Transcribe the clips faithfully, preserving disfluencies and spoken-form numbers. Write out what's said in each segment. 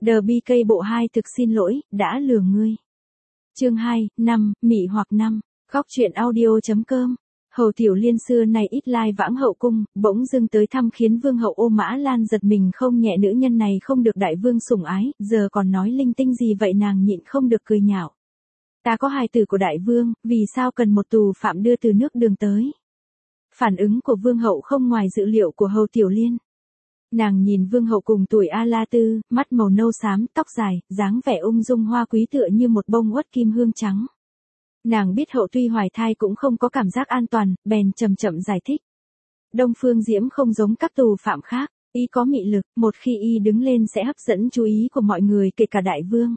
The bê ca bộ hai thực xin lỗi, đã lừa ngươi. Chương hai, năm, mị hoặc năm. Góc truyện audio chấm com. Hầu Tiểu Liên xưa này ít lai vãng hậu cung, bỗng dưng tới thăm khiến vương hậu Ô Mã Lan giật mình không nhẹ, nữ nhân này không được đại vương sủng ái, giờ còn nói linh tinh gì vậy, nàng nhịn không được cười nhạo. Ta có hài tử của đại vương, vì sao cần một tù phạm đưa từ nước Đường tới? Phản ứng của vương hậu không ngoài dự liệu của Hầu Tiểu Liên. Nàng nhìn vương hậu cùng tuổi A La Tư, mắt màu nâu xám, tóc dài, dáng vẻ ung dung hoa quý tựa như một bông uất kim hương trắng. Nàng biết hậu tuy hoài thai cũng không có cảm giác an toàn, bèn chậm chậm giải thích. Đông Phương Diễm không giống các tù phạm khác, y có mị lực, một khi y đứng lên sẽ hấp dẫn chú ý của mọi người kể cả đại vương.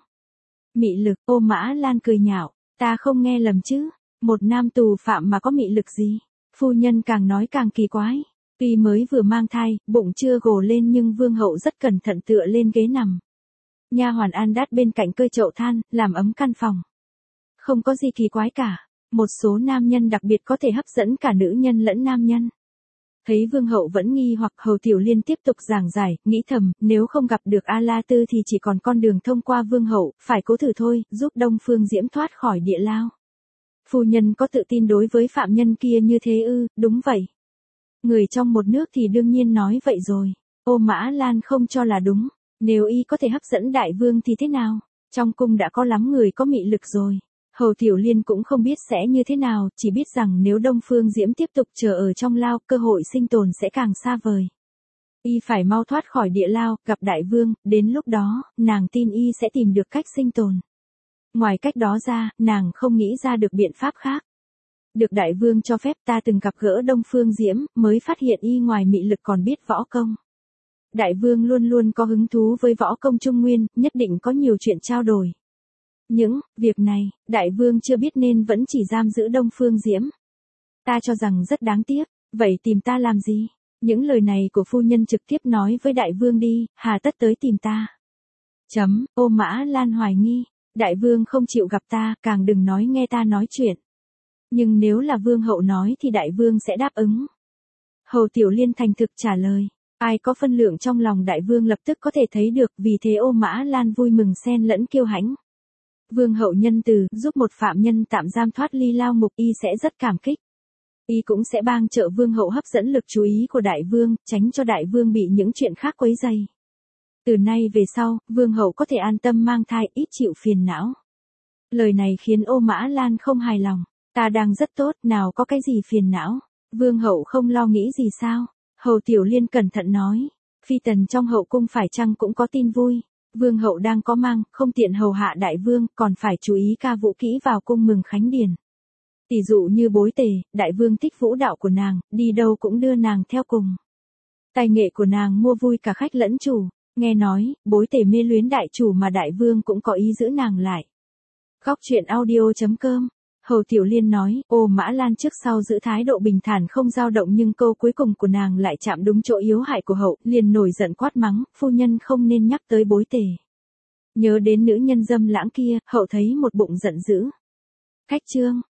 Mị lực? Ô Mã Lan cười nhạo, ta không nghe lầm chứ, một nam tù phạm mà có mị lực gì? Phu nhân càng nói càng kỳ quái. Tuy mới vừa mang thai, bụng chưa gồ lên nhưng vương hậu rất cẩn thận tựa lên ghế nằm. Nha hoàn An Đát bên cạnh cơi chậu than, làm ấm căn phòng. Không có gì kỳ quái cả, một số nam nhân đặc biệt có thể hấp dẫn cả nữ nhân lẫn nam nhân. Thấy vương hậu vẫn nghi hoặc, Hầu Tiểu Liên tiếp tục giảng giải, nghĩ thầm, nếu không gặp được A La Tư thì chỉ còn con đường thông qua vương hậu, phải cố thử thôi, giúp Đông Phương Diễm thoát khỏi địa lao. Phu nhân có tự tin đối với phạm nhân kia như thế ư? Đúng vậy. Người trong một nước thì đương nhiên nói vậy rồi. Ô Mã Lan không cho là đúng. Nếu y có thể hấp dẫn đại vương thì thế nào? Trong cung đã có lắm người có mị lực rồi. Hầu Tiểu Liên cũng không biết sẽ như thế nào, chỉ biết rằng nếu Đông Phương Diễm tiếp tục chờ ở trong lao, cơ hội sinh tồn sẽ càng xa vời. Y phải mau thoát khỏi địa lao, gặp đại vương, đến lúc đó, nàng tin y sẽ tìm được cách sinh tồn. Ngoài cách đó ra, nàng không nghĩ ra được biện pháp khác. Được đại vương cho phép, ta từng gặp gỡ Đông Phương Diễm, mới phát hiện y ngoài mị lực còn biết võ công. Đại vương luôn luôn có hứng thú với võ công Trung Nguyên, nhất định có nhiều chuyện trao đổi. Những việc này, đại vương chưa biết nên vẫn chỉ giam giữ Đông Phương Diễm. Ta cho rằng rất đáng tiếc, vậy tìm ta làm gì? Những lời này của phu nhân trực tiếp nói với đại vương đi, hà tất tới tìm ta. Chấm, Ô Mã Lan hoài nghi, đại vương không chịu gặp ta, càng đừng nói nghe ta nói chuyện. Nhưng nếu là vương hậu nói thì đại vương sẽ đáp ứng. Hầu Tiểu Liên thành thực trả lời. Ai có phân lượng trong lòng đại vương lập tức có thể thấy được, vì thế Ô Mã Lan vui mừng xen lẫn kiêu hãnh. Vương hậu nhân từ, giúp một phạm nhân tạm giam thoát ly lao ngục, y sẽ rất cảm kích. Y cũng sẽ bang trợ vương hậu hấp dẫn lực chú ý của đại vương, tránh cho đại vương bị những chuyện khác quấy rầy. Từ nay về sau, vương hậu có thể an tâm mang thai, ít chịu phiền não. Lời này khiến Ô Mã Lan không hài lòng. Ta đang rất tốt, nào có cái gì phiền não. Vương hậu không lo nghĩ gì sao? Hầu Tiểu Liên cẩn thận nói. Phi tần trong hậu cung phải chăng cũng có tin vui. Vương hậu đang có mang, không tiện hầu hạ đại vương, còn phải chú ý ca vũ kỹ vào cung mừng khánh điền. Tỷ dụ như Bối Tề, đại vương thích vũ đạo của nàng, đi đâu cũng đưa nàng theo cùng. Tài nghệ của nàng mua vui cả khách lẫn chủ. Nghe nói, Bối Tề mê luyến đại chủ mà đại vương cũng có ý giữ nàng lại. Góc truyện audio chấm com. Hầu Tiểu Liên nói, Ô Mã Lan trước sau giữ thái độ bình thản không dao động, nhưng câu cuối cùng của nàng lại chạm đúng chỗ yếu hại của hậu, liền nổi giận quát mắng, phu nhân không nên nhắc tới Bối Tề. Nhớ đến nữ nhân dâm lãng kia, hậu thấy một bụng giận dữ. Khách chương.